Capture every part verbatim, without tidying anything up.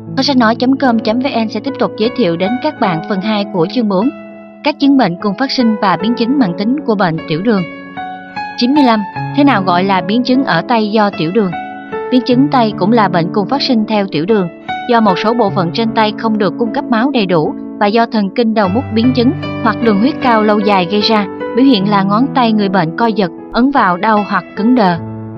Kho sách nói chấm com chấm vn sẽ tiếp tục giới thiệu đến các bạn phần hai của chương bốn, các chứng bệnh cùng phát sinh và biến chứng mãn tính của bệnh tiểu đường. chín mươi lăm. Thế nào gọi là biến chứng ở tay do tiểu đường? Biến chứng tay cũng là bệnh cùng phát sinh theo tiểu đường, do một số bộ phận trên tay không được cung cấp máu đầy đủ và do thần kinh đầu mút biến chứng hoặc đường huyết cao lâu dài gây ra. Biểu hiện là ngón tay người bệnh co giật, ấn vào đau hoặc cứng đờ.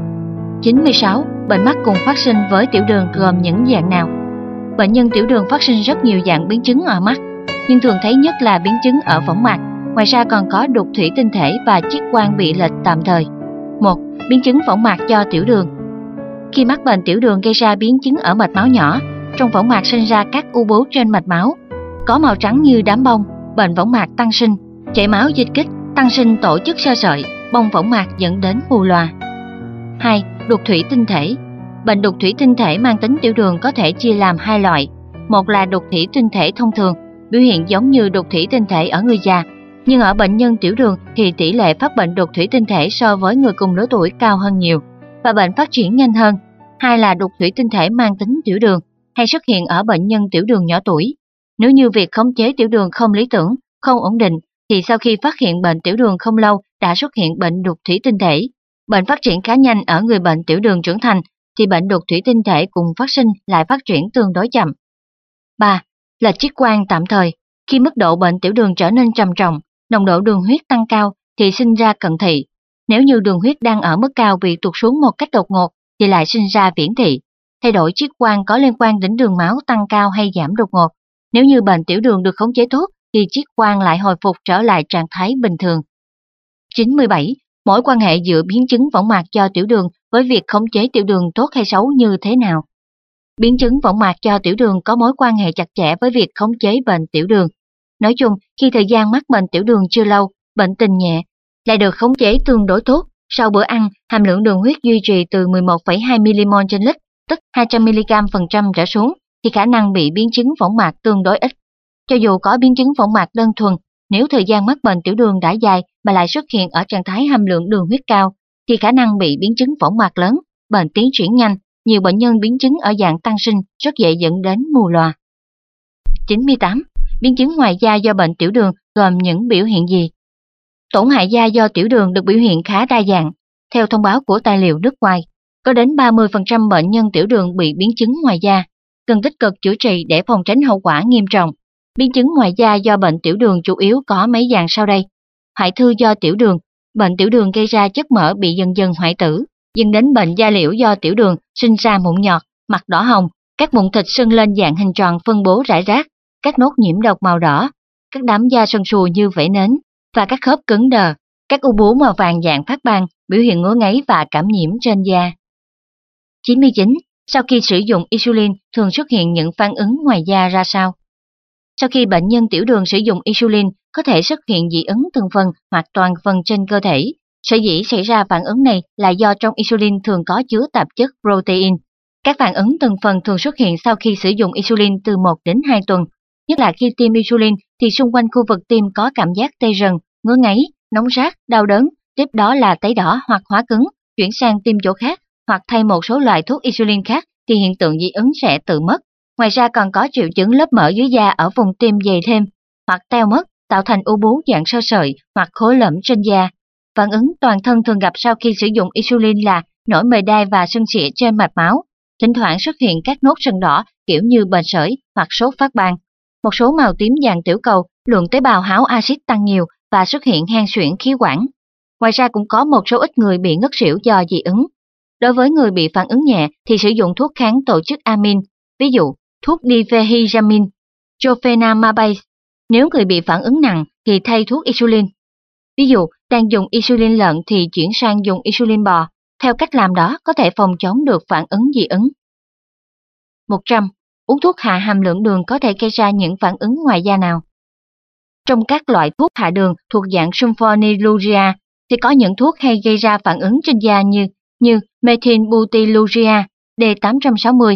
chín mươi sáu. Bệnh mắt cùng phát sinh với tiểu đường gồm những dạng nào? Bệnh nhân tiểu đường phát sinh rất nhiều dạng biến chứng ở mắt, nhưng thường thấy nhất là biến chứng ở võng mạc. Ngoài ra còn có đục thủy tinh thể và chiết quang bị lệch tạm thời. một. Biến chứng võng mạc do tiểu đường. Khi mắc bệnh tiểu đường gây ra biến chứng ở mạch máu nhỏ, trong võng mạc sinh ra các u bướu trên mạch máu, có màu trắng như đám bông. Bệnh võng mạc tăng sinh, chảy máu dịch kích, tăng sinh tổ chức xơ sợi, bong võng mạc dẫn đến mù lòa. hai. Đục thủy tinh thể. Bệnh đục thủy tinh thể mang tính tiểu đường có thể chia làm hai loại. Một là đục thủy tinh thể thông thường, biểu hiện giống như đục thủy tinh thể ở người già, nhưng ở bệnh nhân tiểu đường thì tỷ lệ phát bệnh đục thủy tinh thể so với người cùng lứa tuổi cao hơn nhiều và bệnh phát triển nhanh hơn. Hai là đục thủy tinh thể mang tính tiểu đường, hay xuất hiện ở bệnh nhân tiểu đường nhỏ tuổi. Nếu như việc khống chế tiểu đường không lý tưởng, không ổn định, thì sau khi phát hiện bệnh tiểu đường không lâu đã xuất hiện bệnh đục thủy tinh thể. Bệnh phát triển khá nhanh ở người bệnh tiểu đường trưởng thành, thì bệnh đục thủy tinh thể cùng phát sinh lại phát triển tương đối chậm. ba. Là chiết quang tạm thời. Khi mức độ bệnh tiểu đường trở nên trầm trọng, nồng độ đường huyết tăng cao thì sinh ra cận thị. Nếu như đường huyết đang ở mức cao bị tụt xuống một cách đột ngột thì lại sinh ra viễn thị. Thay đổi chiết quang có liên quan đến đường máu tăng cao hay giảm đột ngột. Nếu như bệnh tiểu đường được khống chế tốt thì chiết quang lại hồi phục trở lại trạng thái bình thường. chín mươi bảy. Mối quan hệ giữa biến chứng võng mạc do tiểu đường với việc khống chế tiểu đường tốt hay xấu như thế nào? Biến chứng võng mạc do tiểu đường có mối quan hệ chặt chẽ với việc khống chế bệnh tiểu đường. Nói chung, khi thời gian mắc bệnh tiểu đường chưa lâu, bệnh tình nhẹ, lại được khống chế tương đối tốt, sau bữa ăn, hàm lượng đường huyết duy trì từ mười một phẩy hai mi-li-mol trên lít, tức hai trăm mi-li-gam phần trăm trở xuống, thì khả năng bị biến chứng võng mạc tương đối ít. Cho dù có biến chứng võng mạc đơn thuần, nếu thời gian mắc bệnh tiểu đường đã dài mà lại xuất hiện ở trạng thái hàm lượng đường huyết cao, thì khả năng bị biến chứng võng mạc lớn, bệnh tiến triển nhanh. Nhiều bệnh nhân biến chứng ở dạng tăng sinh rất dễ dẫn đến mù lòa. chín mươi tám. Biến chứng ngoài da do bệnh tiểu đường gồm những biểu hiện gì? Tổn hại da do tiểu đường được biểu hiện khá đa dạng. Theo thông báo của tài liệu nước ngoài, có đến ba mươi phần trăm bệnh nhân tiểu đường bị biến chứng ngoài da, cần tích cực chữa trị để phòng tránh hậu quả nghiêm trọng. Biến chứng ngoài da do bệnh tiểu đường chủ yếu có mấy dạng sau đây. Hoại thư do tiểu đường. Bệnh tiểu đường gây ra chất mỡ bị dần dần hoại tử, dẫn đến bệnh da liễu do tiểu đường, sinh ra mụn nhọt, mặt đỏ hồng, các mụn thịt sưng lên dạng hình tròn phân bố rải rác, các nốt nhiễm độc màu đỏ, các đám da sần sùi như vảy nến và các khớp cứng đờ, các u bướu màu vàng dạng phát ban, biểu hiện ngứa ngáy và cảm nhiễm trên da. chín mươi chín. Sau khi sử dụng insulin thường xuất hiện những phản ứng ngoài da ra sao? Sau khi bệnh nhân tiểu đường sử dụng insulin, có thể xuất hiện dị ứng từng phần hoặc toàn phần trên cơ thể. Sở dĩ xảy ra phản ứng này là do trong insulin thường có chứa tạp chất protein. Các phản ứng từng phần thường xuất hiện sau khi sử dụng insulin từ một đến hai tuần. Nhất là khi tiêm insulin thì xung quanh khu vực tiêm có cảm giác tê rần, ngứa ngáy, nóng rát, đau đớn, tiếp đó là tấy đỏ hoặc hóa cứng, chuyển sang tiêm chỗ khác hoặc thay một số loại thuốc insulin khác thì hiện tượng dị ứng sẽ tự mất. Ngoài ra còn có triệu chứng lớp mỡ dưới da ở vùng tiêm dày thêm hoặc teo mất, tạo thành u bướu dạng xơ sợi hoặc khối lõm trên da. Phản ứng toàn thân thường gặp sau khi sử dụng insulin là nổi mề đay và sưng sỉa trên mạch máu, thỉnh thoảng xuất hiện các nốt sần đỏ kiểu như bệnh sởi hoặc sốt phát ban. Một số màu tím dạng tiểu cầu, lượng tế bào háo axit tăng nhiều và xuất hiện hen suyễn khí quản. Ngoài ra cũng có một số ít người bị ngất xỉu do dị ứng. Đối với người bị phản ứng nhẹ thì sử dụng thuốc kháng tổ chức amin, ví dụ thuốc difehyramine, dofenamabase. Nếu người bị phản ứng nặng thì thay thuốc insulin. Ví dụ, đang dùng insulin lợn thì chuyển sang dùng insulin bò. Theo cách làm đó có thể phòng chống được phản ứng dị ứng. một trăm. Uống thuốc hạ hàm lượng đường có thể gây ra những phản ứng ngoài da nào? Trong các loại thuốc hạ đường thuộc dạng sulfonylurea thì có những thuốc hay gây ra phản ứng trên da như như methylbutylurea D tám trăm sáu mươi,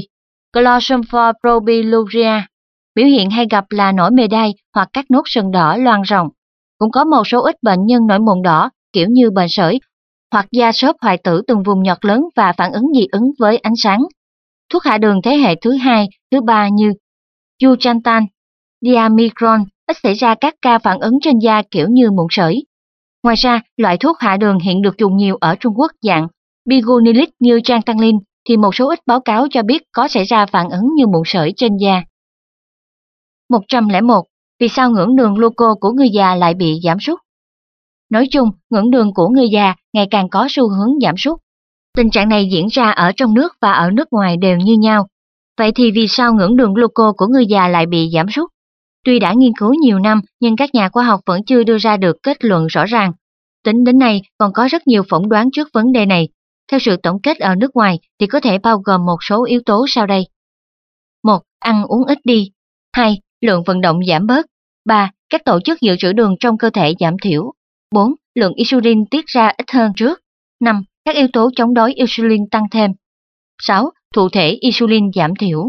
chlorsulfonpropilurea. Biểu hiện hay gặp là nổi mề đay hoặc các nốt sần đỏ loang ròng. Cũng có một số ít bệnh nhân nổi mụn đỏ kiểu như bệnh sởi hoặc da xốp hoại tử từng vùng nhọt lớn và phản ứng dị ứng với ánh sáng. Thuốc hạ đường thế hệ thứ hai, thứ ba như Yujantan, Diamicron ít xảy ra các ca phản ứng trên da kiểu như mụn sởi. Ngoài ra, loại thuốc hạ đường hiện được dùng nhiều ở Trung Quốc dạng Bigonilic như Trantanlin thì một số ít báo cáo cho biết có xảy ra phản ứng như mụn sởi trên da. một trăm lẻ một. Vì sao ngưỡng đường gluco của người già lại bị giảm sút? Nói chung, ngưỡng đường của người già ngày càng có xu hướng giảm sút. Tình trạng này diễn ra ở trong nước và ở nước ngoài đều như nhau. Vậy thì vì sao ngưỡng đường gluco của người già lại bị giảm sút? Tuy đã nghiên cứu nhiều năm, nhưng các nhà khoa học vẫn chưa đưa ra được kết luận rõ ràng. Tính đến nay, còn có rất nhiều phỏng đoán trước vấn đề này. Theo sự tổng kết ở nước ngoài thì có thể bao gồm một số yếu tố sau đây. một. Ăn uống ít đi. hai. Lượng vận động giảm bớt. ba. Các tổ chức dự trữ đường trong cơ thể giảm thiểu. bốn. Lượng insulin tiết ra ít hơn trước. năm. Các yếu tố chống đối insulin tăng thêm. sáu. Thụ thể insulin giảm thiểu.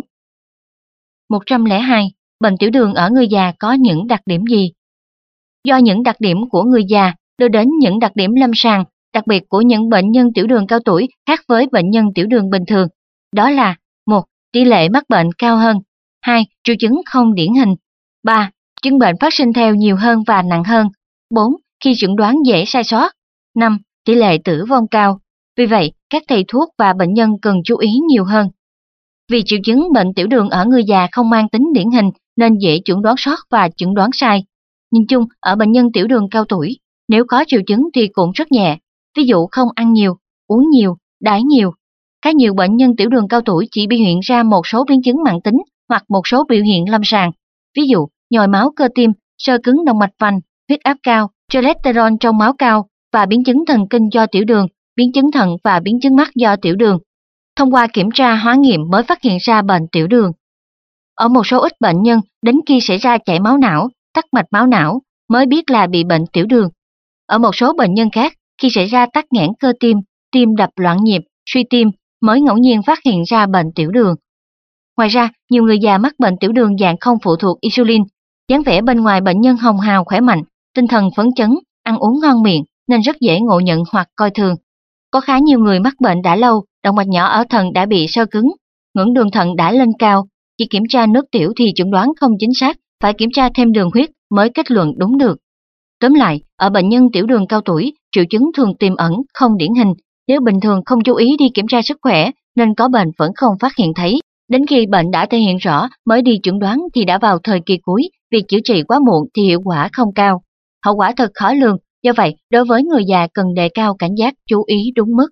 một trăm lẻ hai. Bệnh tiểu đường ở người già có những đặc điểm gì? Do những đặc điểm của người già đưa đến những đặc điểm lâm sàng, đặc biệt của những bệnh nhân tiểu đường cao tuổi khác với bệnh nhân tiểu đường bình thường. Đó là một. Tỷ lệ mắc bệnh cao hơn. hai. Triệu chứng không điển hình. ba. Chứng bệnh phát sinh theo nhiều hơn và nặng hơn. bốn. Khi chẩn đoán dễ sai sót. năm. Tỷ lệ tử vong cao. Vì vậy, các thầy thuốc và bệnh nhân cần chú ý nhiều hơn. Vì triệu chứng bệnh tiểu đường ở người già không mang tính điển hình nên dễ chẩn đoán sót và chẩn đoán sai. Nhìn chung, ở bệnh nhân tiểu đường cao tuổi, nếu có triệu chứng thì cũng rất nhẹ, ví dụ không ăn nhiều, uống nhiều, đái nhiều. Khá nhiều bệnh nhân tiểu đường cao tuổi chỉ biểu hiện ra một số biến chứng mãn tính hoặc một số biểu hiện lâm sàng, ví dụ nhồi máu cơ tim, xơ cứng động mạch vành, huyết áp cao, cholesterol trong máu cao và biến chứng thần kinh do tiểu đường, biến chứng thận và biến chứng mắt do tiểu đường. Thông qua kiểm tra hóa nghiệm mới phát hiện ra bệnh tiểu đường. Ở một số ít bệnh nhân, đến khi xảy ra chảy máu não, tắc mạch máu não mới biết là bị bệnh tiểu đường. Ở một số bệnh nhân khác, khi xảy ra tắc nghẽn cơ tim, tim đập loạn nhịp, suy tim mới ngẫu nhiên phát hiện ra bệnh tiểu đường. Ngoài ra, nhiều người già mắc bệnh tiểu đường dạng không phụ thuộc insulin, dáng vẻ bên ngoài bệnh nhân hồng hào khỏe mạnh, tinh thần phấn chấn, ăn uống ngon miệng nên rất dễ ngộ nhận hoặc coi thường. Có khá nhiều người mắc bệnh đã lâu, động mạch nhỏ ở thận đã bị xơ cứng, ngưỡng đường thận đã lên cao, chỉ kiểm tra nước tiểu thì chẩn đoán không chính xác, phải kiểm tra thêm đường huyết mới kết luận đúng được. Tóm lại, ở bệnh nhân tiểu đường cao tuổi, triệu chứng thường tiềm ẩn, không điển hình, nếu bình thường không chú ý đi kiểm tra sức khỏe nên có bệnh vẫn không phát hiện thấy. Đến khi bệnh đã thể hiện rõ mới đi chẩn đoán thì đã vào thời kỳ cuối, việc chữa trị quá muộn thì hiệu quả không cao. Hậu quả thật khó lường, do vậy đối với người già cần đề cao cảnh giác, chú ý đúng mức.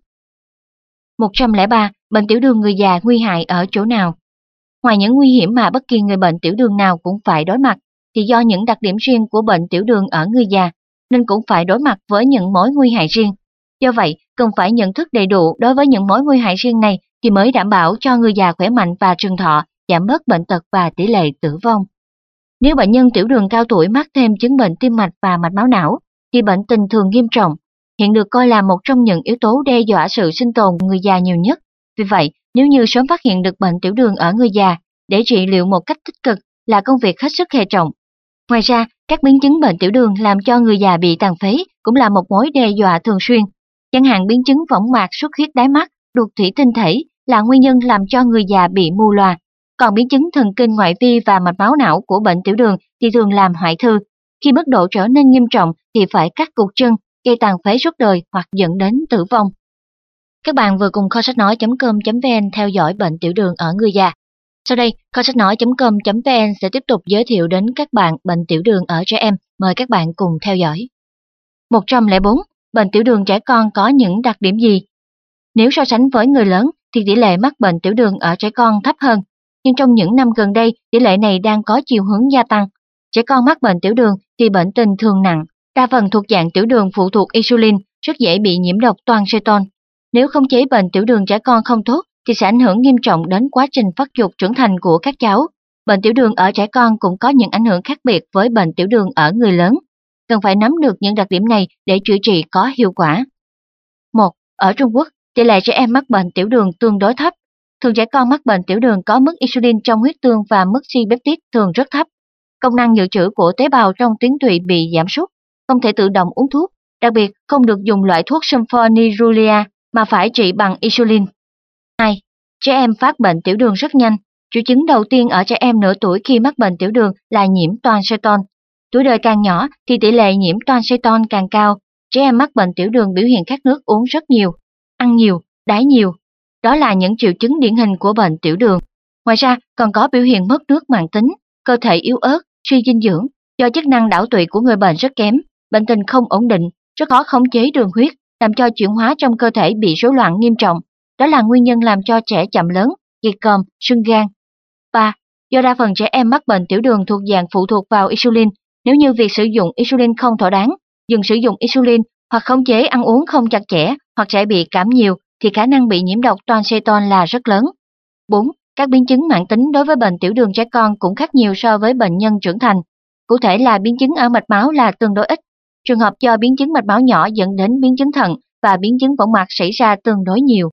một trăm lẻ ba. Bệnh tiểu đường người già nguy hại ở chỗ nào? Ngoài những nguy hiểm mà bất kỳ người bệnh tiểu đường nào cũng phải đối mặt, thì do những đặc điểm riêng của bệnh tiểu đường ở người già, nên cũng phải đối mặt với những mối nguy hại riêng. Do vậy, cần phải nhận thức đầy đủ đối với những mối nguy hại riêng này thì mới đảm bảo cho người già khỏe mạnh và trường thọ, giảm bớt bệnh tật và tỷ lệ tử vong. Nếu bệnh nhân tiểu đường cao tuổi mắc thêm chứng bệnh tim mạch và mạch máu não, thì bệnh tình thường nghiêm trọng, hiện được coi là một trong những yếu tố đe dọa sự sinh tồn của người già nhiều nhất. Vì vậy, nếu như sớm phát hiện được bệnh tiểu đường ở người già, để trị liệu một cách tích cực là công việc hết sức hệ trọng. Ngoài ra, các biến chứng bệnh tiểu đường làm cho người già bị tàn phế cũng là một mối đe dọa thường xuyên. Chẳng hạn biến chứng võng mạc xuất huyết đáy mắt, đục thủy tinh thể là nguyên nhân làm cho người già bị mù lòa. Còn biến chứng thần kinh ngoại vi và mạch máu não của bệnh tiểu đường thì thường làm hoại thư. Khi mức độ trở nên nghiêm trọng thì phải cắt cụt chân, gây tàn phế suốt đời hoặc dẫn đến tử vong. Các bạn vừa cùng kho sách nói chấm com chấm vn theo dõi bệnh tiểu đường ở người già. Sau đây, kho sách nói chấm com chấm vn sẽ tiếp tục giới thiệu đến các bạn bệnh tiểu đường ở trẻ em. Mời các bạn cùng theo dõi. một trăm lẻ bốn. Bệnh tiểu đường trẻ con có những đặc điểm gì? Nếu so sánh với người lớn thì tỷ lệ mắc bệnh tiểu đường ở trẻ con thấp hơn, nhưng trong những năm gần đây tỷ lệ này đang có chiều hướng gia tăng. Trẻ con mắc bệnh tiểu đường thì bệnh tình thường nặng, đa phần thuộc dạng tiểu đường phụ thuộc insulin, rất dễ bị nhiễm độc toan xê-tôn. Nếu khống chế bệnh tiểu đường trẻ con không tốt thì sẽ ảnh hưởng nghiêm trọng đến quá trình phát dục trưởng thành của các cháu. Bệnh tiểu đường ở trẻ con cũng có những ảnh hưởng khác biệt với bệnh tiểu đường ở người lớn. Cần phải nắm được những đặc điểm này để chữa trị có hiệu quả. một. Ở Trung Quốc, tỷ lệ trẻ em mắc bệnh tiểu đường tương đối thấp. Thường trẻ con mắc bệnh tiểu đường có mức insulin trong huyết tương và mức C-peptide thường rất thấp. Công năng dự trữ của tế bào trong tuyến tụy bị giảm sút, không thể tự động uống thuốc, đặc biệt không được dùng loại thuốc sulfonylurea mà phải trị bằng insulin. hai. Trẻ em phát bệnh tiểu đường rất nhanh. Triệu chứng đầu tiên ở trẻ em nửa tuổi khi mắc bệnh tiểu đường là nhiễm toan xê tôn. Tuổi đời càng nhỏ thì tỷ lệ nhiễm toan xê tôn càng cao. Trẻ em mắc bệnh tiểu đường biểu hiện khát nước, uống rất nhiều, ăn nhiều, đái nhiều. Đó là những triệu chứng điển hình của bệnh tiểu đường. Ngoài ra còn có biểu hiện mất nước mãn tính, cơ thể yếu ớt, suy dinh dưỡng. Do chức năng đảo tụy của người bệnh rất kém, bệnh tình không ổn định, rất khó khống chế đường huyết, làm cho chuyển hóa trong cơ thể bị rối loạn nghiêm trọng. Đó là nguyên nhân làm cho trẻ chậm lớn, kiệt còm, sưng gan. ba. Do đa phần trẻ em mắc bệnh tiểu đường thuộc dạng phụ thuộc vào insulin, nếu như việc sử dụng insulin không thỏa đáng, dừng sử dụng insulin hoặc khống chế ăn uống không chặt chẽ hoặc trẻ bị cảm nhiều thì khả năng bị nhiễm độc toan xê tôn là rất lớn. bốn. Các biến chứng mãn tính đối với bệnh tiểu đường trẻ con cũng khác nhiều so với bệnh nhân trưởng thành. Cụ thể là biến chứng ở mạch máu là tương đối ít. Trường hợp do biến chứng mạch máu nhỏ dẫn đến biến chứng thận và biến chứng võng mạc xảy ra tương đối nhiều.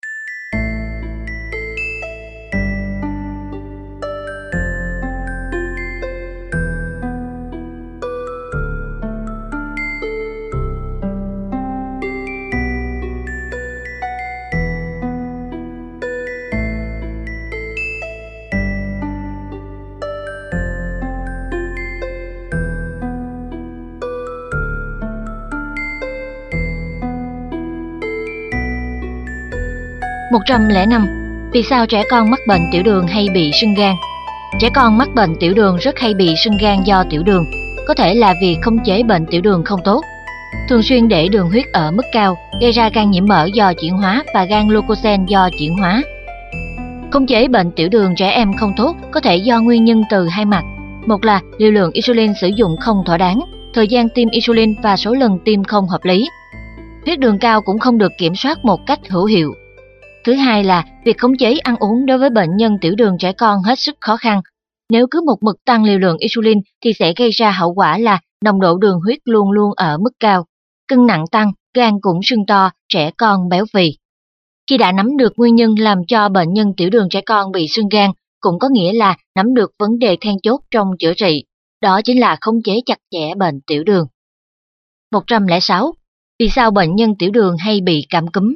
một trăm lẻ năm. Vì sao trẻ con mắc bệnh tiểu đường hay bị sưng gan? Trẻ con mắc bệnh tiểu đường rất hay bị sưng gan do tiểu đường, có thể là vì khống chế bệnh tiểu đường không tốt. Thường xuyên để đường huyết ở mức cao gây ra gan nhiễm mỡ do chuyển hóa và gan glucosen do chuyển hóa. Khống chế bệnh tiểu đường trẻ em không tốt có thể do nguyên nhân từ hai mặt. Một là liều lượng insulin sử dụng không thỏa đáng, thời gian tiêm insulin và số lần tiêm không hợp lý. Huyết đường cao cũng không được kiểm soát một cách hữu hiệu. Thứ hai là việc khống chế ăn uống đối với bệnh nhân tiểu đường trẻ con hết sức khó khăn. Nếu cứ một mực tăng liều lượng insulin thì sẽ gây ra hậu quả là nồng độ đường huyết luôn luôn ở mức cao, cân nặng tăng, gan cũng sưng to, trẻ con béo phì. Khi đã nắm được nguyên nhân làm cho bệnh nhân tiểu đường trẻ con bị sưng gan, cũng có nghĩa là nắm được vấn đề then chốt trong chữa trị, đó chính là khống chế chặt chẽ bệnh tiểu đường. một trăm lẻ sáu. Vì sao bệnh nhân tiểu đường hay bị cảm cúm?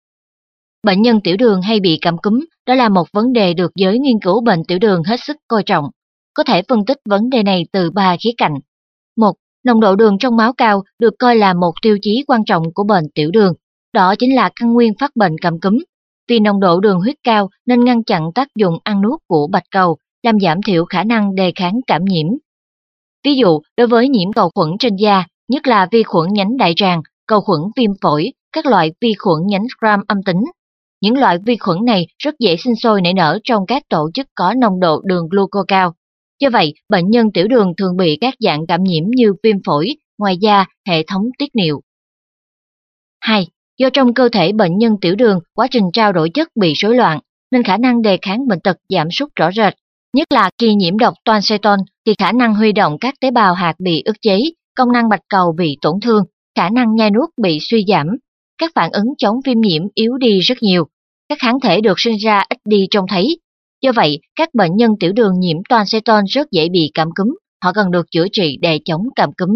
Bệnh nhân tiểu đường hay bị cảm cúm, đó là một vấn đề được giới nghiên cứu bệnh tiểu đường hết sức coi trọng. Có thể phân tích vấn đề này từ ba khía cạnh. một. Nồng độ đường trong máu cao được coi là một tiêu chí quan trọng của bệnh tiểu đường. Đó chính là căn nguyên phát bệnh cảm cúm. Vì nồng độ đường huyết cao nên ngăn chặn tác dụng ăn nuốt của bạch cầu, làm giảm thiểu khả năng đề kháng cảm nhiễm. Ví dụ, đối với nhiễm cầu khuẩn trên da, nhất là vi khuẩn nhánh đại tràng, cầu khuẩn viêm phổi, các loại vi khuẩn nhánh Gram âm tính. Những loại vi khuẩn này rất dễ sinh sôi nảy nở trong các tổ chức có nồng độ đường gluco cao. Do vậy, bệnh nhân tiểu đường thường bị các dạng cảm nhiễm như viêm phổi, ngoài da, hệ thống tiết niệu. hai. Do trong cơ thể bệnh nhân tiểu đường quá trình trao đổi chất bị rối loạn, nên khả năng đề kháng bệnh tật giảm sút rõ rệt. Nhất là khi nhiễm độc toan xê tôn thì khả năng huy động các tế bào hạt bị ức chế, công năng bạch cầu bị tổn thương, khả năng nhai nuốt bị suy giảm. Các phản ứng chống viêm nhiễm yếu đi rất nhiều, các kháng thể được sinh ra ít đi trông thấy. Do vậy, các bệnh nhân tiểu đường nhiễm toan xê tôn rất dễ bị cảm cúm, họ cần được chữa trị để chống cảm cúm.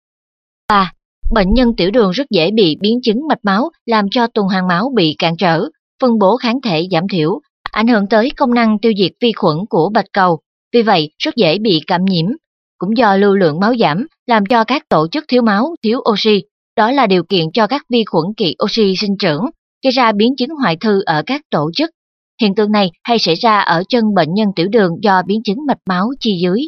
ba. Bệnh nhân tiểu đường rất dễ bị biến chứng mạch máu làm cho tuần hoàn máu bị cản trở, phân bố kháng thể giảm thiểu, ảnh hưởng tới công năng tiêu diệt vi khuẩn của bạch cầu, vì vậy rất dễ bị cảm nhiễm. Cũng do lưu lượng máu giảm làm cho các tổ chức thiếu máu, thiếu oxy, đó là điều kiện cho các vi khuẩn kỵ oxy sinh trưởng, gây ra biến chứng hoại thư ở các tổ chức. Hiện tượng này hay xảy ra ở chân bệnh nhân tiểu đường do biến chứng mạch máu chi dưới.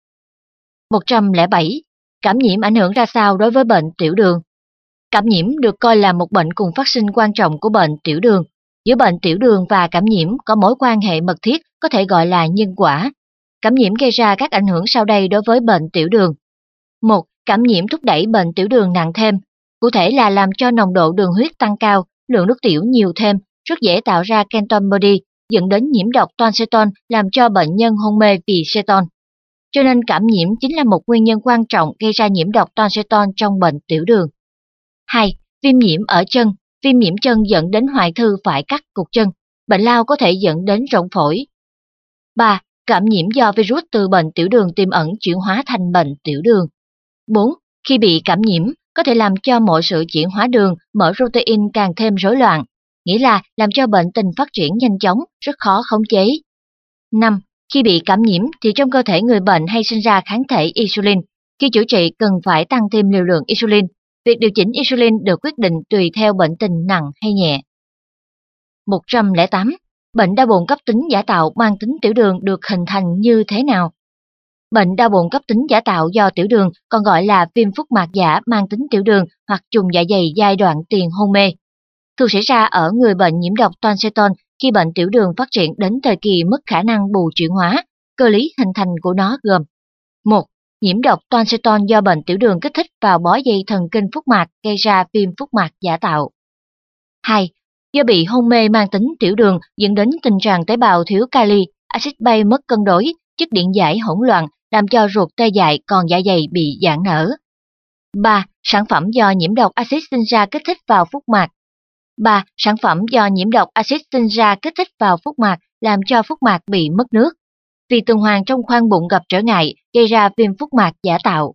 một trăm lẻ bảy. Cảm nhiễm ảnh hưởng ra sao đối với bệnh tiểu đường? Cảm nhiễm được coi là một bệnh cùng phát sinh quan trọng của bệnh tiểu đường. Giữa bệnh tiểu đường và cảm nhiễm có mối quan hệ mật thiết, có thể gọi là nhân quả. Cảm nhiễm gây ra các ảnh hưởng sau đây đối với bệnh tiểu đường. một. Cảm nhiễm thúc đẩy bệnh tiểu đường nặng thêm. Cụ thể là làm cho nồng độ đường huyết tăng cao, lượng nước tiểu nhiều thêm, rất dễ tạo ra ketone body, dẫn đến nhiễm độc toan xê tôn làm cho bệnh nhân hôn mê vì ceton. Cho nên cảm nhiễm chính là một nguyên nhân quan trọng gây ra nhiễm độc toan xê tôn trong bệnh tiểu đường. hai. Viêm nhiễm ở chân. Viêm nhiễm chân dẫn đến hoại thư phải cắt cụt chân. Bệnh lao có thể dẫn đến rỗng phổi. ba. Cảm nhiễm do virus từ bệnh tiểu đường tiềm ẩn chuyển hóa thành bệnh tiểu đường. bốn. Khi bị cảm nhiễm, có thể làm cho mọi sự chuyển hóa đường, mỡ protein càng thêm rối loạn. nghĩa là làm cho bệnh tình phát triển nhanh chóng, rất khó khống chế. năm. Khi bị cảm nhiễm thì trong cơ thể người bệnh hay sinh ra kháng thể insulin. Khi chữa trị cần phải tăng thêm liều lượng insulin. Việc điều chỉnh insulin được quyết định tùy theo bệnh tình nặng hay nhẹ. một trăm lẻ tám. Bệnh đau bụng cấp tính giả tạo mang tính tiểu đường được hình thành như thế nào? Bệnh đau bụng cấp tính giả tạo do tiểu đường còn gọi là viêm phúc mạc giả mang tính tiểu đường hoặc trùng dạ dày giai đoạn tiền hôn mê. Thường xảy ra ở người bệnh nhiễm độc toanseton khi bệnh tiểu đường phát triển đến thời kỳ mất khả năng bù chuyển hóa. Cơ lý hình thành của nó gồm: một. Nhiễm độc toanseton do bệnh tiểu đường kích thích vào bó dây thần kinh phúc mạc gây ra viêm phúc mạc giả tạo. hai. Do bị hôn mê mang tính tiểu đường dẫn đến tình trạng tế bào thiếu kali, axit bay mất cân đối, chất điện giải hỗn loạn làm cho ruột tê dại còn dạ dày bị giãn nở. ba. Sản phẩm do nhiễm độc axit sinh ra kích thích vào phúc mạc. ba. Sản phẩm do nhiễm độc axit sinh ra kích thích vào phúc mạc làm cho phúc mạc bị mất nước. Vì tuần hoàn trong khoang bụng gặp trở ngại gây ra viêm phúc mạc giả tạo.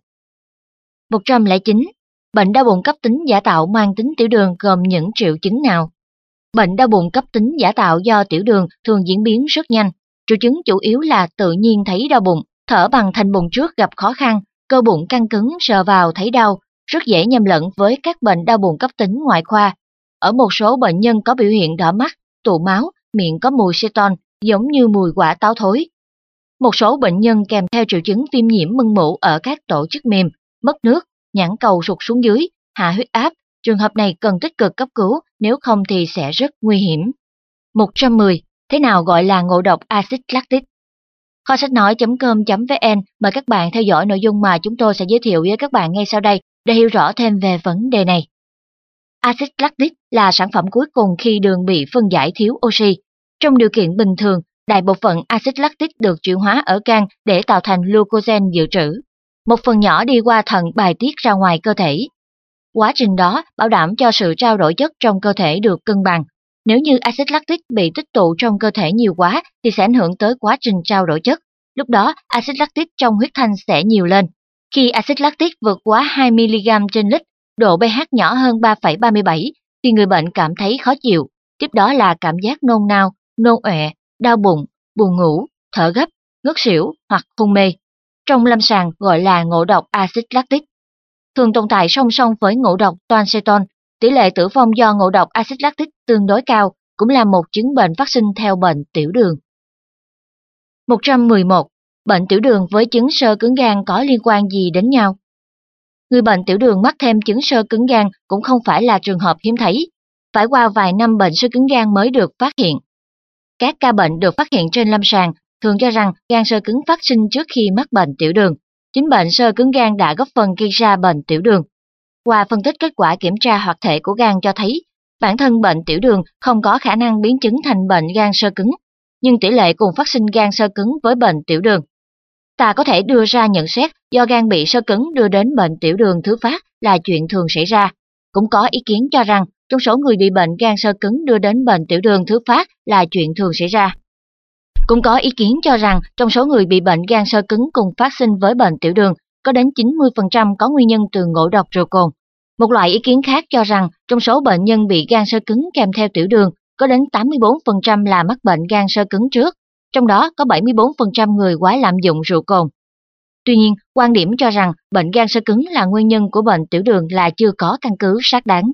một trăm lẻ chín. Bệnh đau bụng cấp tính giả tạo mang tính tiểu đường gồm những triệu chứng nào? Bệnh đau bụng cấp tính giả tạo do tiểu đường thường diễn biến rất nhanh. Triệu chứng chủ yếu là tự nhiên thấy đau bụng, thở bằng thành bụng trước gặp khó khăn, cơ bụng căng cứng sờ vào thấy đau, rất dễ nhầm lẫn với các bệnh đau bụng cấp tính ngoại khoa. Ở một số bệnh nhân có biểu hiện đỏ mắt, tụ máu, miệng có mùi ceton, giống như mùi quả táo thối. Một số bệnh nhân kèm theo triệu chứng viêm nhiễm mưng mủ ở các tổ chức mềm, mất nước, nhãn cầu sụt xuống dưới, hạ huyết áp. Trường hợp này cần tích cực cấp cứu, nếu không thì sẽ rất nguy hiểm. một trăm mười. Thế nào gọi là ngộ độc axit lactic? Kho sách nói chấm com chấm vn mời các bạn theo dõi nội dung mà chúng tôi sẽ giới thiệu với các bạn ngay sau đây để hiểu rõ thêm về vấn đề này. Axit lactic là sản phẩm cuối cùng khi đường bị phân giải thiếu oxy. Trong điều kiện bình thường, đại bộ phận axit lactic được chuyển hóa ở gan để tạo thành glucogen dự trữ. Một phần nhỏ đi qua thận bài tiết ra ngoài cơ thể. Quá trình đó bảo đảm cho sự trao đổi chất trong cơ thể được cân bằng. Nếu như axit lactic bị tích tụ trong cơ thể nhiều quá thì sẽ ảnh hưởng tới quá trình trao đổi chất. Lúc đó, axit lactic trong huyết thanh sẽ nhiều lên. Khi axit lactic vượt quá hai mi-li-gam trên lít, độ pH nhỏ hơn ba phẩy ba mươi bảy, thì người bệnh cảm thấy khó chịu. Tiếp đó là cảm giác nôn nao, nôn ọe, đau bụng, buồn ngủ, thở gấp, ngất xỉu hoặc hôn mê. Trong lâm sàng gọi là ngộ độc axit lactic. Thường tồn tại song song với ngộ độc toanseton, tỷ lệ tử vong do ngộ độc axit lactic tương đối cao, cũng là một chứng bệnh phát sinh theo bệnh tiểu đường. một trăm mười một. Bệnh tiểu đường với chứng xơ cứng gan có liên quan gì đến nhau? Người bệnh tiểu đường mắc thêm chứng xơ cứng gan cũng không phải là trường hợp hiếm thấy. Phải qua vài năm bệnh xơ cứng gan mới được phát hiện. Các ca bệnh được phát hiện trên lâm sàng thường cho rằng gan xơ cứng phát sinh trước khi mắc bệnh tiểu đường. Chính bệnh xơ cứng gan đã góp phần gây ra bệnh tiểu đường. Qua phân tích kết quả kiểm tra hoạt thể của gan cho thấy, bản thân bệnh tiểu đường không có khả năng biến chứng thành bệnh gan xơ cứng, nhưng tỷ lệ cùng phát sinh gan xơ cứng với bệnh tiểu đường. Ta có thể đưa ra nhận xét do gan bị xơ cứng đưa đến bệnh tiểu đường thứ phát là chuyện thường xảy ra. Cũng có ý kiến cho rằng trong số người bị bệnh gan xơ cứng đưa đến bệnh tiểu đường thứ phát là chuyện thường xảy ra. Cũng có ý kiến cho rằng trong số người bị bệnh gan xơ cứng cùng phát sinh với bệnh tiểu đường, có đến chín mươi phần trăm có nguyên nhân từ ngộ độc rượu cồn. Một loại ý kiến khác cho rằng trong số bệnh nhân bị gan xơ cứng kèm theo tiểu đường, có đến tám mươi bốn phần trăm là mắc bệnh gan xơ cứng trước, trong đó có bảy mươi bốn phần trăm người quái lạm dụng rượu cồn. Tuy nhiên, quan điểm cho rằng bệnh gan xơ cứng là nguyên nhân của bệnh tiểu đường là chưa có căn cứ xác đáng.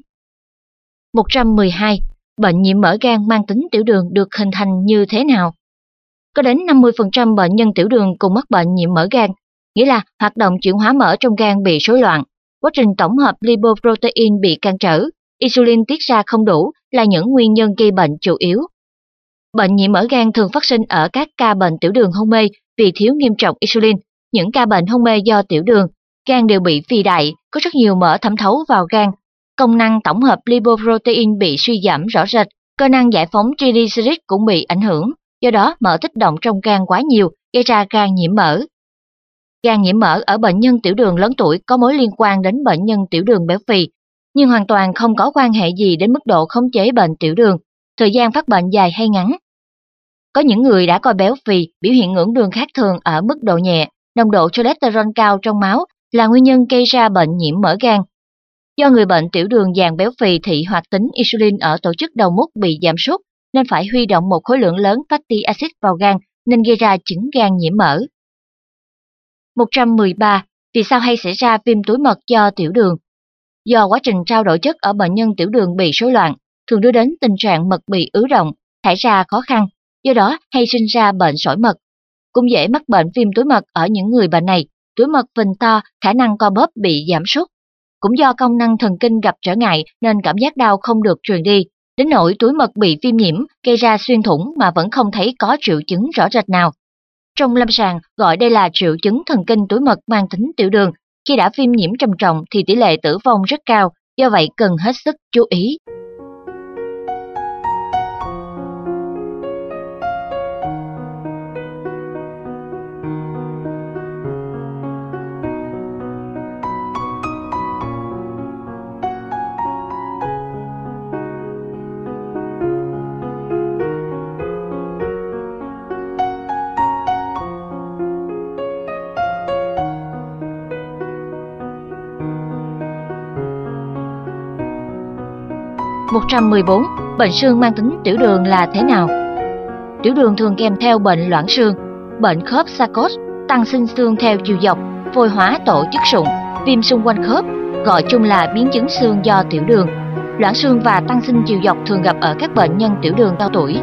một trăm mười hai. Bệnh nhiễm mỡ gan mang tính tiểu đường được hình thành như thế nào? Có đến năm mươi phần trăm bệnh nhân tiểu đường cùng mắc bệnh nhiễm mỡ gan, nghĩa là hoạt động chuyển hóa mỡ trong gan bị rối loạn, quá trình tổng hợp lipoprotein bị cản trở, insulin tiết ra không đủ là những nguyên nhân gây bệnh chủ yếu. Bệnh nhiễm mỡ gan thường phát sinh ở các ca bệnh tiểu đường hôn mê vì thiếu nghiêm trọng insulin. Những ca bệnh hôn mê do tiểu đường, gan đều bị phi đại, có rất nhiều mỡ thẩm thấu vào gan. Công năng tổng hợp lipoprotein bị suy giảm rõ rệt, cơ năng giải phóng triglycerid cũng bị ảnh hưởng. Do đó, mỡ tích động trong gan quá nhiều, gây ra gan nhiễm mỡ. Gan nhiễm mỡ ở bệnh nhân tiểu đường lớn tuổi có mối liên quan đến bệnh nhân tiểu đường béo phì, nhưng hoàn toàn không có quan hệ gì đến mức độ khống chế bệnh tiểu đường, thời gian phát bệnh dài hay ngắn. Có những người đã coi béo phì, biểu hiện ngưỡng đường khác thường ở mức độ nhẹ, nồng độ cholesterol cao trong máu là nguyên nhân gây ra bệnh nhiễm mỡ gan. Do người bệnh tiểu đường dạng béo phì thị hoạt tính insulin ở tổ chức đầu mút bị giảm sút, nên phải huy động một khối lượng lớn fatty acid vào gan, nên gây ra chứng gan nhiễm mỡ. một trăm mười ba. Vì sao hay xảy ra viêm túi mật do tiểu đường? Do quá trình trao đổi chất ở bệnh nhân tiểu đường bị rối loạn, thường đưa đến tình trạng mật bị ứ động, thải ra khó khăn, do đó hay sinh ra bệnh sỏi mật. Cũng dễ mắc bệnh viêm túi mật ở những người bệnh này, túi mật phình to, khả năng co bóp bị giảm sút. Cũng do công năng thần kinh gặp trở ngại nên cảm giác đau không được truyền đi, đến nỗi túi mật bị viêm nhiễm, gây ra xuyên thủng mà vẫn không thấy có triệu chứng rõ rệt nào. Trong lâm sàng, gọi đây là triệu chứng thần kinh túi mật mang tính tiểu đường. Khi đã viêm nhiễm trầm trọng thì tỷ lệ tử vong rất cao, do vậy cần hết sức chú ý. một trăm mười bốn. Bệnh xương mang tính tiểu đường là thế nào? Tiểu đường thường kèm theo bệnh loãng xương, bệnh khớp Charcot, tăng sinh xương theo chiều dọc, phôi hóa tổ chức sụn, viêm xung quanh khớp, gọi chung là biến chứng xương do tiểu đường. Loãng xương và tăng sinh chiều dọc thường gặp ở các bệnh nhân tiểu đường cao tuổi.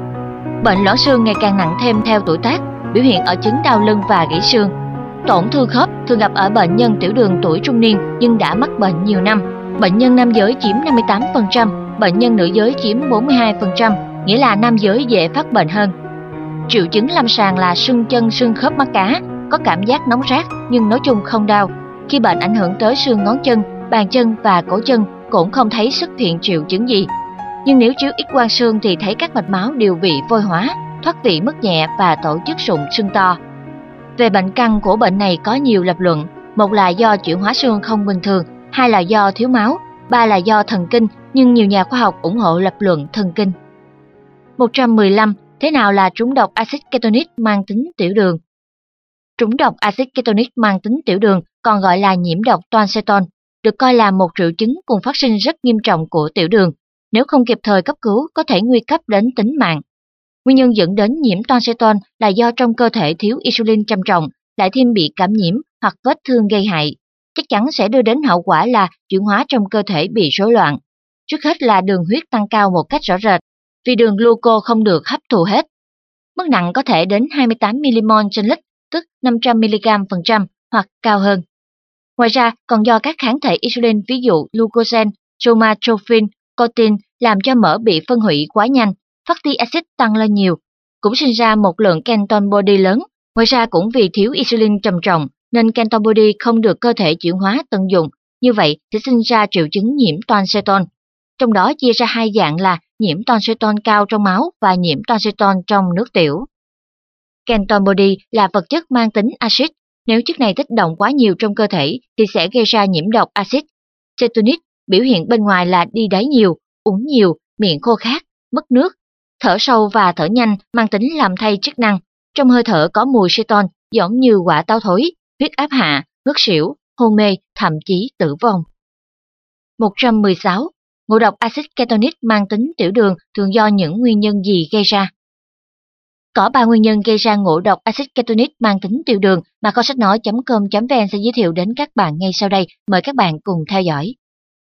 Bệnh loãng xương ngày càng nặng thêm theo tuổi tác, biểu hiện ở chứng đau lưng và gãy xương. Tổn thương khớp thường gặp ở bệnh nhân tiểu đường tuổi trung niên nhưng đã mắc bệnh nhiều năm. Bệnh nhân nam giới chiếm năm mươi tám phần trăm, bệnh nhân nữ giới chiếm bốn mươi hai phần trăm, nghĩa là nam giới dễ phát bệnh hơn. Triệu chứng lâm sàng là sưng chân, sưng khớp mắt cá, có cảm giác nóng rát nhưng nói chung không đau. Khi bệnh ảnh hưởng tới xương ngón chân, bàn chân và cổ chân cũng không thấy xuất hiện triệu chứng gì. Nhưng nếu chiếu X-quang xương thì thấy các mạch máu đều bị vôi hóa, thoát vị mất nhẹ và tổ chức sụn sưng to. Về bệnh căn của bệnh này có nhiều lập luận, một là do chuyển hóa xương không bình thường, hai là do thiếu máu, ba là do thần kinh, nhưng nhiều nhà khoa học ủng hộ lập luận thần kinh. một trăm mười lăm. Thế nào là trúng độc axit ketonic mang tính tiểu đường? Trúng độc axit ketonic mang tính tiểu đường, còn gọi là nhiễm độc toan ceton, được coi là một triệu chứng cùng phát sinh rất nghiêm trọng của tiểu đường. Nếu không kịp thời cấp cứu, có thể nguy cấp đến tính mạng. Nguyên nhân dẫn đến nhiễm toan ceton là do trong cơ thể thiếu insulin trầm trọng, lại thêm bị cảm nhiễm hoặc vết thương gây hại. Chắc chắn sẽ đưa đến hậu quả là chuyển hóa trong cơ thể bị rối loạn. Trước hết là đường huyết tăng cao một cách rõ rệt, vì đường gluco không được hấp thụ hết. Mức nặng có thể đến hai mươi tám milimol trên lít, tức năm trăm mi-li-gam phần trăm hoặc cao hơn. Ngoài ra, còn do các kháng thể insulin ví dụ glucosen, somatropin, cotin làm cho mỡ bị phân hủy quá nhanh, fatty acid tăng lên nhiều, cũng sinh ra một lượng ketone body lớn. Ngoài ra cũng vì thiếu insulin trầm trọng nên ketone body không được cơ thể chuyển hóa tận dụng, như vậy sẽ sinh ra triệu chứng nhiễm toan ceton. Trong đó chia ra hai dạng là nhiễm toan ceton cao trong máu và nhiễm toan ceton trong nước tiểu. Ketone body là vật chất mang tính axit, nếu chất này tích động quá nhiều trong cơ thể thì sẽ gây ra nhiễm độc axit. Cetonic biểu hiện bên ngoài là đi đáy nhiều, uống nhiều, miệng khô khát, mất nước, thở sâu và thở nhanh mang tính làm thay chức năng. Trong hơi thở có mùi ceton giống như quả táo thối, huyết áp hạ, ngất xỉu, hôn mê, thậm chí tử vong. một trăm mười sáu. Ngộ độc axit ketonic mang tính tiểu đường thường do những nguyên nhân gì gây ra? Có ba nguyên nhân gây ra ngộ độc axit ketonic mang tính tiểu đường mà kho sách nói chấm com chấm vn sẽ giới thiệu đến các bạn ngay sau đây. Mời các bạn cùng theo dõi.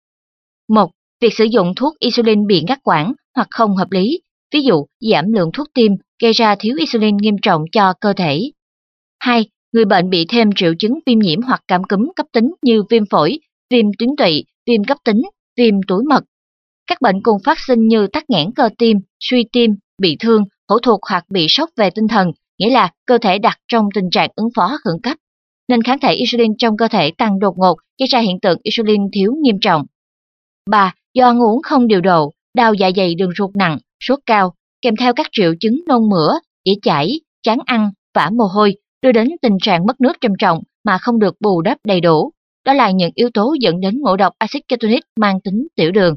một. Việc sử dụng thuốc insulin bị ngắt quãng hoặc không hợp lý, ví dụ giảm lượng thuốc tim gây ra thiếu insulin nghiêm trọng cho cơ thể. hai. Người bệnh bị thêm triệu chứng viêm nhiễm hoặc cảm cúm cấp tính như viêm phổi, viêm tuyến tụy, viêm cấp tính, viêm túi mật. Các bệnh cùng phát sinh như tắc nghẽn cơ tim, suy tim, bị thương, phẫu thuật hoặc bị sốc về tinh thần, nghĩa là cơ thể đặt trong tình trạng ứng phó khẩn cấp, nên kháng thể insulin trong cơ thể tăng đột ngột, gây ra hiện tượng insulin thiếu nghiêm trọng. ba. Do ăn uống không điều độ, đau dạ dày đường ruột nặng, sốt cao, kèm theo các triệu chứng nôn mửa, dễ chảy, chán ăn, vã mồ hôi, đưa đến tình trạng mất nước trầm trọng mà không được bù đắp đầy đủ. Đó là những yếu tố dẫn đến ngộ độc axit ketonic mang tính tiểu đường.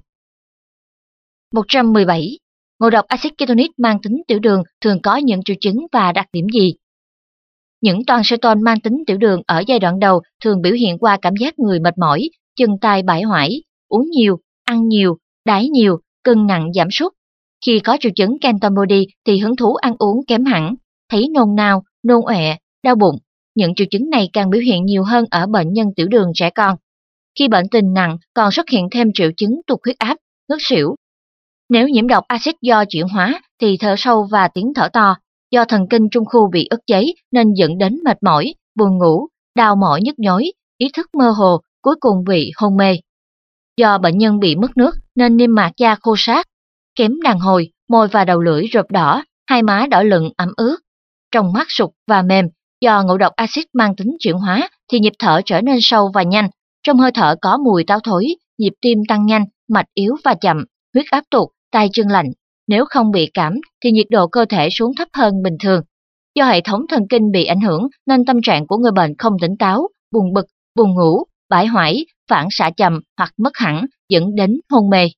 một trăm mười bảy. Ngộ độc axit ketonic mang tính tiểu đường thường có những triệu chứng và đặc điểm gì? Những toan ceton mang tính tiểu đường ở giai đoạn đầu thường biểu hiện qua cảm giác người mệt mỏi, chân tay bại hoại, uống nhiều, ăn nhiều, đái nhiều, cân nặng giảm sút. Khi có triệu chứng Kenton body thì hứng thú ăn uống kém hẳn, thấy nôn nao, nôn ọe, đau bụng. Những triệu chứng này càng biểu hiện nhiều hơn ở bệnh nhân tiểu đường trẻ con. Khi bệnh tình nặng còn xuất hiện thêm triệu chứng tụt huyết áp, ngất xỉu. Nếu nhiễm độc axit do chuyển hóa thì thở sâu và tiếng thở to, do thần kinh trung khu bị ức chế nên dẫn đến mệt mỏi, buồn ngủ, đau mỏi nhức nhối, ý thức mơ hồ, cuối cùng bị hôn mê. Do bệnh nhân bị mất nước nên niêm mạc da khô ráp, kém đàn hồi, môi và đầu lưỡi rộp đỏ, hai má đỏ lựng ẩm ướt, trong mắt sụt và mềm. Do ngộ độc axit mang tính chuyển hóa thì nhịp thở trở nên sâu và nhanh, trong hơi thở có mùi táo thối, nhịp tim tăng nhanh, mạch yếu và chậm, huyết áp tụt, tay chân lạnh. Nếu không bị cảm thì nhiệt độ cơ thể xuống thấp hơn bình thường. Do hệ thống thần kinh bị ảnh hưởng nên tâm trạng của người bệnh không tỉnh táo, buồn bực, buồn ngủ, bại hoại, phản xạ chậm hoặc mất hẳn, dẫn đến hôn mê.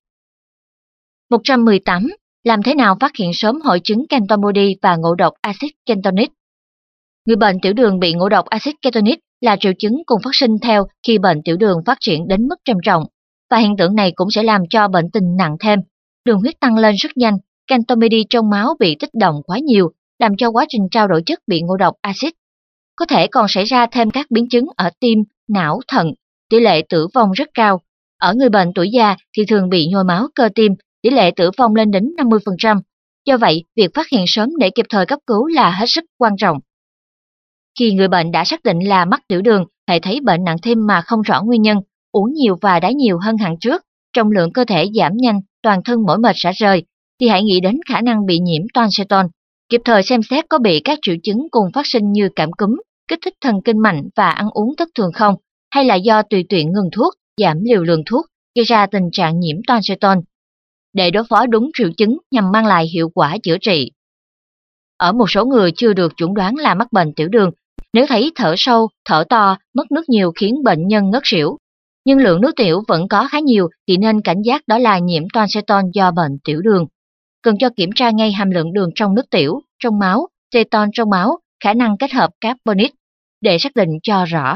một trăm mười tám. Làm thế nào phát hiện sớm hội chứng Kenton body và ngộ độc axit kentonic? Người bệnh tiểu đường bị ngộ độc axit ketonic là triệu chứng cùng phát sinh theo khi bệnh tiểu đường phát triển đến mức trầm trọng, và hiện tượng này cũng sẽ làm cho bệnh tình nặng thêm. Đường huyết tăng lên rất nhanh, Kenton body trong máu bị tích động quá nhiều, làm cho quá trình trao đổi chất bị ngộ độc axit. Có thể còn xảy ra thêm các biến chứng ở tim, não, thận, tỷ lệ tử vong rất cao. Ở người bệnh tuổi già thì thường bị nhồi máu cơ tim, tỷ lệ tử vong lên đến năm mươi phần trăm. Do vậy, việc phát hiện sớm để kịp thời cấp cứu là hết sức quan trọng. Khi người bệnh đã xác định là mắc tiểu đường, hãy thấy bệnh nặng thêm mà không rõ nguyên nhân, uống nhiều và đái nhiều hơn hạn trước, trọng lượng cơ thể giảm nhanh, toàn thân mỏi mệt rã rời, thì hãy nghĩ đến khả năng bị nhiễm toan xeton. Kịp thời xem xét có bị các triệu chứng cùng phát sinh như cảm cúm, kích thích thần kinh mạnh và ăn uống thất thường không, hay là do tùy tiện ngừng thuốc, giảm liều lượng thuốc, gây ra tình trạng nhiễm toan xeton. Để đối phó đúng triệu chứng nhằm mang lại hiệu quả chữa trị. Ở một số người chưa được chẩn đoán là mắc bệnh tiểu đường, nếu thấy thở sâu, thở to, mất nước nhiều khiến bệnh nhân ngất xỉu, nhưng lượng nước tiểu vẫn có khá nhiều thì nên cảnh giác đó là nhiễm toan xeton do bệnh tiểu đường. Cần cho kiểm tra ngay hàm lượng đường trong nước tiểu, trong máu, xeton trong máu, khả năng kết hợp carbonic để xác định cho rõ.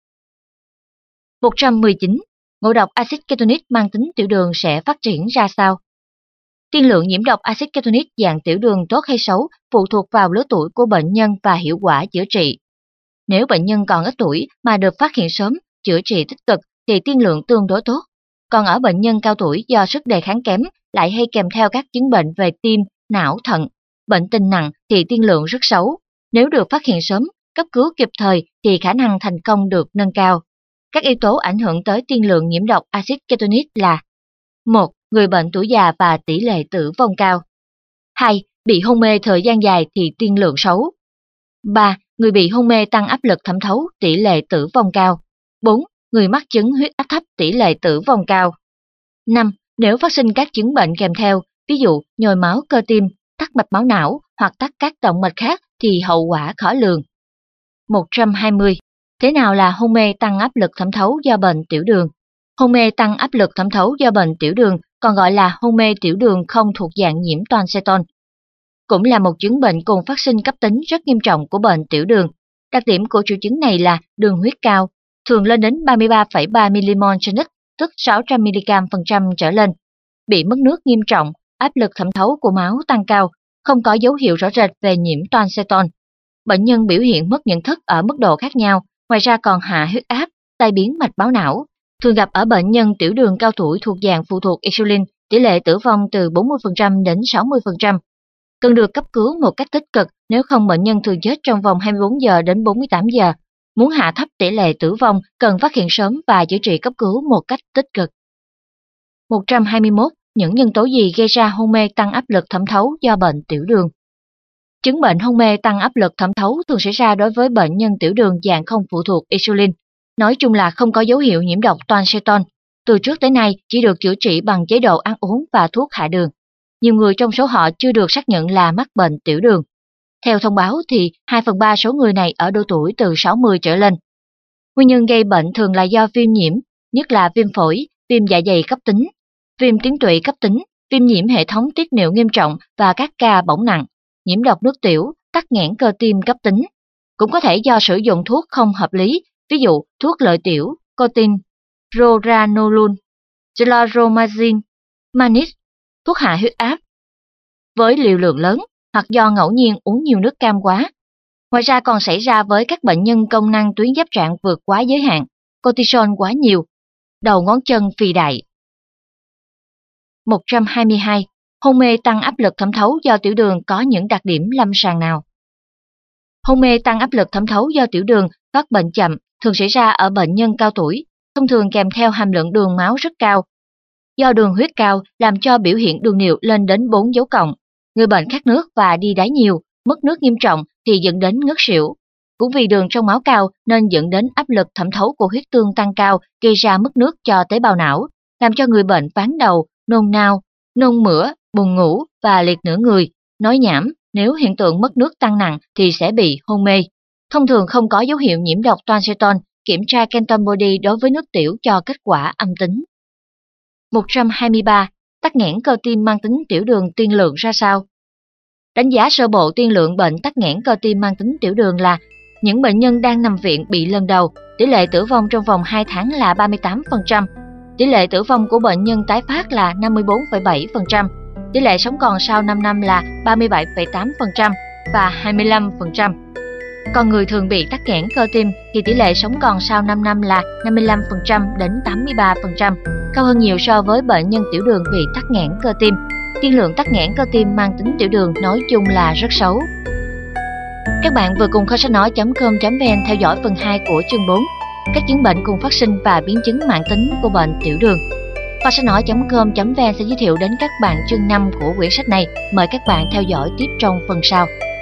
một trăm mười chín. Ngộ độc axit ketonic mang tính tiểu đường sẽ phát triển ra sao? Tiên lượng nhiễm độc axit ketonic dạng tiểu đường tốt hay xấu phụ thuộc vào lứa tuổi của bệnh nhân và hiệu quả chữa trị. Nếu bệnh nhân còn ít tuổi mà được phát hiện sớm, chữa trị tích cực thì tiên lượng tương đối tốt. Còn ở bệnh nhân cao tuổi do sức đề kháng kém lại hay kèm theo các chứng bệnh về tim, não, thận, bệnh tình nặng thì tiên lượng rất xấu. Nếu được phát hiện sớm, cấp cứu kịp thời thì khả năng thành công được nâng cao. Các yếu tố ảnh hưởng tới tiên lượng nhiễm độc axit ketonic là: một. Người bệnh tuổi già và tỷ lệ tử vong cao. hai. Bị hôn mê thời gian dài thì tiên lượng xấu. ba. Người bị hôn mê tăng áp lực thẩm thấu, tỷ lệ tử vong cao. bốn. Người mắc chứng huyết áp thấp, tỷ lệ tử vong cao. năm. Nếu phát sinh các chứng bệnh kèm theo, ví dụ nhồi máu cơ tim, tắc mạch máu não hoặc tắc các động mạch khác thì hậu quả khó lường. một trăm hai mươi. Thế nào là hôn mê tăng áp lực thẩm thấu do bệnh tiểu đường? Hôn mê tăng áp lực thẩm thấu do bệnh tiểu đường còn gọi là hôn mê tiểu đường không thuộc dạng nhiễm toan xeton. Cũng là một chứng bệnh cùng phát sinh cấp tính rất nghiêm trọng của bệnh tiểu đường. Đặc điểm của triệu chứng này là đường huyết cao, thường lên đến ba mươi ba phẩy ba milimol trên lít, tức sáu trăm mi-li-gam phần trăm trở lên. Bị mất nước nghiêm trọng, áp lực thẩm thấu của máu tăng cao, không có dấu hiệu rõ rệt về nhiễm toan xeton. Bệnh nhân biểu hiện mất nhận thức ở mức độ khác nhau, ngoài ra còn hạ huyết áp, tai biến mạch máu não. Thường gặp ở bệnh nhân tiểu đường cao tuổi thuộc dạng phụ thuộc insulin, tỷ lệ tử vong từ bốn mươi phần trăm đến sáu mươi phần trăm. Cần được cấp cứu một cách tích cực, nếu không bệnh nhân thường chết trong vòng hai mươi bốn giờ đến bốn mươi tám giờ. Muốn hạ thấp tỷ lệ tử vong, cần phát hiện sớm và chữa trị cấp cứu một cách tích cực. một trăm hai mươi mốt. Những nhân tố gì gây ra hôn mê tăng áp lực thẩm thấu do bệnh tiểu đường? Chứng bệnh hôn mê tăng áp lực thẩm thấu thường xảy ra đối với bệnh nhân tiểu đường dạng không phụ thuộc insulin. Nói chung là không có dấu hiệu nhiễm độc toan xeton. Từ trước tới nay chỉ được chữa trị bằng chế độ ăn uống và thuốc hạ đường. Nhiều người trong số họ chưa được xác nhận là mắc bệnh tiểu đường. Theo thông báo thì hai phần ba số người này ở độ tuổi từ sáu mươi trở lên. Nguyên nhân gây bệnh thường là do viêm nhiễm, nhất là viêm phổi, viêm dạ dày cấp tính, viêm tuyến tụy cấp tính, viêm nhiễm hệ thống tiết niệu nghiêm trọng và các ca bỏng nặng, nhiễm độc nước tiểu, tắc nghẽn cơ tim cấp tính. Cũng có thể do sử dụng thuốc không hợp lý, ví dụ thuốc lợi tiểu, cotin, Propranolol, Chlorpromazine, Manix, thuốc hạ huyết áp với liều lượng lớn hoặc do ngẫu nhiên uống nhiều nước cam quá. Ngoài ra còn xảy ra với các bệnh nhân công năng tuyến giáp trạng vượt quá giới hạn, cortisol quá nhiều, đầu ngón chân phì đại. một trăm hai mươi hai. Hôn mê tăng áp lực thẩm thấu do tiểu đường có những đặc điểm lâm sàng nào? Hôn mê tăng áp lực thẩm thấu do tiểu đường phát bệnh chậm thường xảy ra ở bệnh nhân cao tuổi, thông thường kèm theo hàm lượng đường máu rất cao. Do đường huyết cao làm cho biểu hiện đường niệu lên đến bốn dấu cộng, người bệnh khát nước và đi đái nhiều, mất nước nghiêm trọng thì dẫn đến ngất xỉu. Cũng vì đường trong máu cao nên dẫn đến áp lực thẩm thấu của huyết tương tăng cao gây ra mất nước cho tế bào não, làm cho người bệnh ván đầu, nôn nao, nôn mửa, buồn ngủ và liệt nửa người, nói nhảm. Nếu hiện tượng mất nước tăng nặng thì sẽ bị hôn mê. Thông thường không có dấu hiệu nhiễm độc toanceton, kiểm tra Kenton body đối với nước tiểu cho kết quả âm tính. một trăm hai mươi ba. Tắc nghẽn cơ tim mang tính tiểu đường tiên lượng ra sao? Đánh giá sơ bộ tiên lượng bệnh tắc nghẽn cơ tim mang tính tiểu đường là những bệnh nhân đang nằm viện bị lần đầu, tỷ lệ tử vong trong vòng hai tháng là ba mươi tám phần trăm, tỷ lệ tử vong của bệnh nhân tái phát là năm mươi bốn phẩy bảy phần trăm, tỷ lệ sống còn sau năm năm là ba mươi bảy phẩy tám phần trăm và hai mươi lăm phần trăm. Còn người thường bị tắc nghẽn cơ tim thì tỷ lệ sống còn sau năm năm là năm mươi lăm phần trăm đến tám mươi ba phần trăm, cao hơn nhiều so với bệnh nhân tiểu đường bị tắc nghẽn cơ tim. Tiên lượng tắc nghẽn cơ tim mang tính tiểu đường nói chung là rất xấu. Các bạn vừa cùng kho sách nói chấm com chấm vn theo dõi phần hai của chương bốn, các chứng bệnh cùng phát sinh và biến chứng mãn tính của bệnh tiểu đường. Kho sách nói chấm com chấm vn sẽ giới thiệu đến các bạn chương năm của quyển sách này. Mời các bạn theo dõi tiếp trong phần sau.